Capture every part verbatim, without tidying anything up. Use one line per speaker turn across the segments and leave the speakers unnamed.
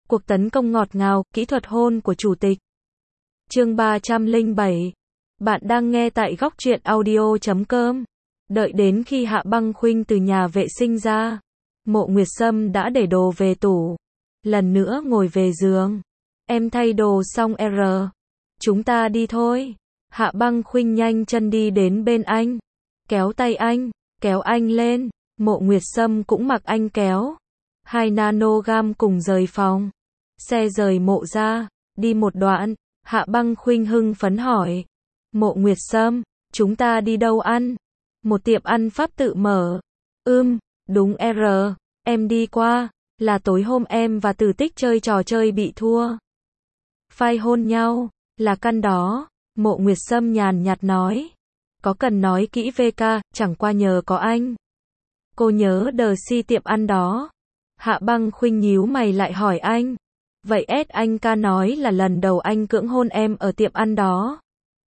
Cuộc tấn công ngọt ngào, kỹ thuật hôn của chủ tịch. Chương ba trăm lẻ bảy. Bạn đang nghe tại góc truyện audio chấm com. Đợi đến khi Hạ Băng Khuynh từ nhà vệ sinh ra, Mộ Nguyệt Sâm đã để đồ về tủ. Lần nữa ngồi về giường. Em thay đồ xong R. Chúng ta đi thôi. Hạ Băng Khuynh nhanh chân đi đến bên anh. Kéo tay anh, kéo anh lên. Mộ Nguyệt Sâm cũng mặc anh kéo. Hai nanogam cùng rời phòng. Xe rời mộ ra, đi một đoạn, Hạ Băng Khuynh hưng phấn hỏi. Mộ Nguyệt Sâm, chúng ta đi đâu ăn? Một tiệm ăn Pháp tự mở. Ưm, đúng R, em đi qua, là tối hôm em và Tử Tích chơi trò chơi bị thua. Phai hôn nhau, là căn đó, Mộ Nguyệt Sâm nhàn nhạt nói. Có cần nói kỹ vê ca, chẳng qua nhờ có anh. Cô nhớ đờ si tiệm ăn đó. Hạ Băng Khuynh nhíu mày lại hỏi anh. Vậy S anh ca nói là lần đầu anh cưỡng hôn em ở tiệm ăn đó.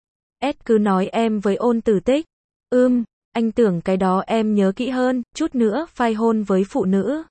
S cứ nói em với Ôn Tử Tích. Ưm, anh tưởng cái đó em nhớ kỹ hơn, chút nữa phai hôn với phụ nữ.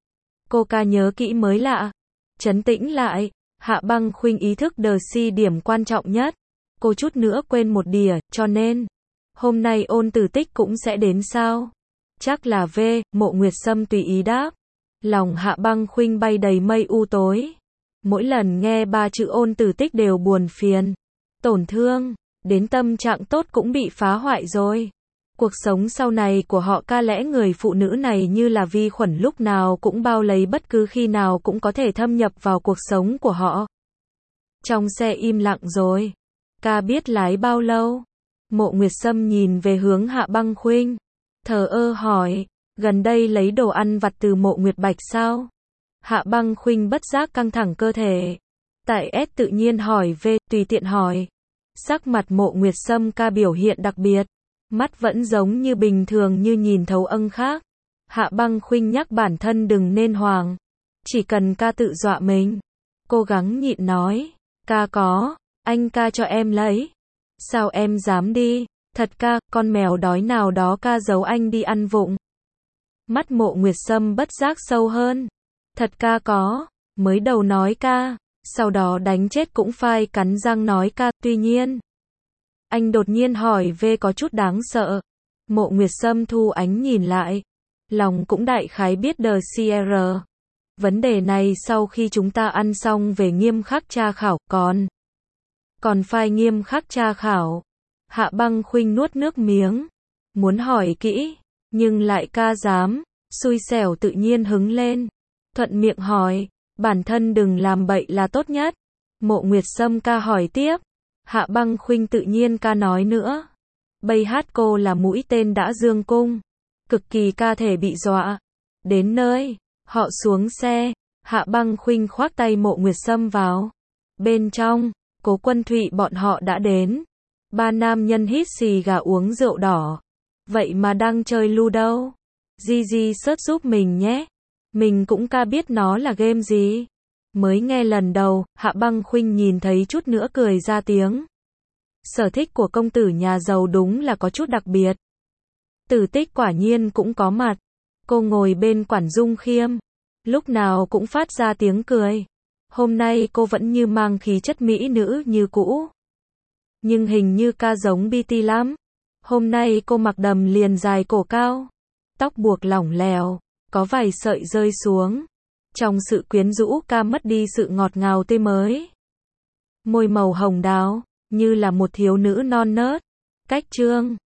Cô ca nhớ kỹ mới lạ. Trấn tĩnh lại, Hạ Băng Khuynh ý thức đờ si điểm quan trọng nhất. Cô chút nữa quên một đỉa, cho nên hôm nay Ôn Tử Tích cũng sẽ đến sao? Chắc là V, Mộ Nguyệt Sâm tùy ý đáp. Lòng Hạ Băng Khuynh bay đầy mây u tối. Mỗi lần nghe ba chữ Ôn Tử Tích đều buồn phiền, tổn thương, đến tâm trạng tốt cũng bị phá hoại rồi. Cuộc sống sau này của họ ca lẽ người phụ nữ này như là vi khuẩn lúc nào cũng bao lấy bất cứ khi nào cũng có thể thâm nhập vào cuộc sống của họ. Trong xe im lặng rồi. Ca biết lái bao lâu? Mộ Nguyệt Sâm nhìn về hướng Hạ Băng Khuynh. Thờ ơ hỏi, gần đây lấy đồ ăn vặt từ Mộ Nguyệt Bạch sao? Hạ Băng Khuynh bất giác căng thẳng cơ thể. Tại S tự nhiên hỏi V, tùy tiện hỏi. Sắc mặt Mộ Nguyệt Sâm ca biểu hiện đặc biệt. Mắt vẫn giống như bình thường như nhìn thấu âng khác. Hạ Băng Khuynh nhắc bản thân đừng nên hoảng. Chỉ cần ca tự dọa mình. Cố gắng nhịn nói. Ca có, anh ca cho em lấy. Sao em dám đi? Thật ca, con mèo đói nào đó ca giấu anh đi ăn vụng. Mắt Mộ Nguyệt Sâm bất giác sâu hơn. Thật ca có, mới đầu nói ca, sau đó đánh chết cũng phai cắn răng nói ca, tuy nhiên. Anh đột nhiên hỏi V có chút đáng sợ. Mộ Nguyệt Sâm thu ánh nhìn lại. Lòng cũng đại khái biết đờ xê rờ. Vấn đề này sau khi chúng ta ăn xong về nghiêm khắc tra khảo, còn. Còn phai nghiêm khắc tra khảo. Hạ Băng Khuynh nuốt nước miếng. Muốn hỏi kỹ, nhưng lại ca dám, xui xẻo tự nhiên hứng lên. Thuận miệng hỏi, bản thân đừng làm bậy là tốt nhất. Mộ Nguyệt Sâm ca hỏi tiếp. Hạ Băng Khuynh tự nhiên ca nói nữa. Bây hát cô là mũi tên đã dương cung. Cực kỳ ca thể bị dọa. Đến nơi, họ xuống xe. Hạ Băng Khuynh khoác tay Mộ Nguyệt Sâm vào. Bên trong, Cố Quân Thụy bọn họ đã đến. Ba nam nhân hít xì gà uống rượu đỏ. Vậy mà đang chơi Ludo. Gigi search giúp mình nhé. Mình cũng ca biết nó là game gì. Mới nghe lần đầu, Hạ Băng Khuynh nhìn thấy chút nữa cười ra tiếng. Sở thích của công tử nhà giàu đúng là có chút đặc biệt. Tử Tích quả nhiên cũng có mặt. Cô ngồi bên Quản Dung Khiêm. Lúc nào cũng phát ra tiếng cười. Hôm nay cô vẫn như mang khí chất mỹ nữ như cũ. Nhưng hình như ca giống bê tê lắm. Hôm nay cô mặc đầm liền dài cổ cao. Tóc buộc lỏng lẻo, có vài sợi rơi xuống. Trong sự quyến rũ ca mất đi sự ngọt ngào tươi mới. Môi màu hồng đào, như là một thiếu nữ non nớt. Cách trương,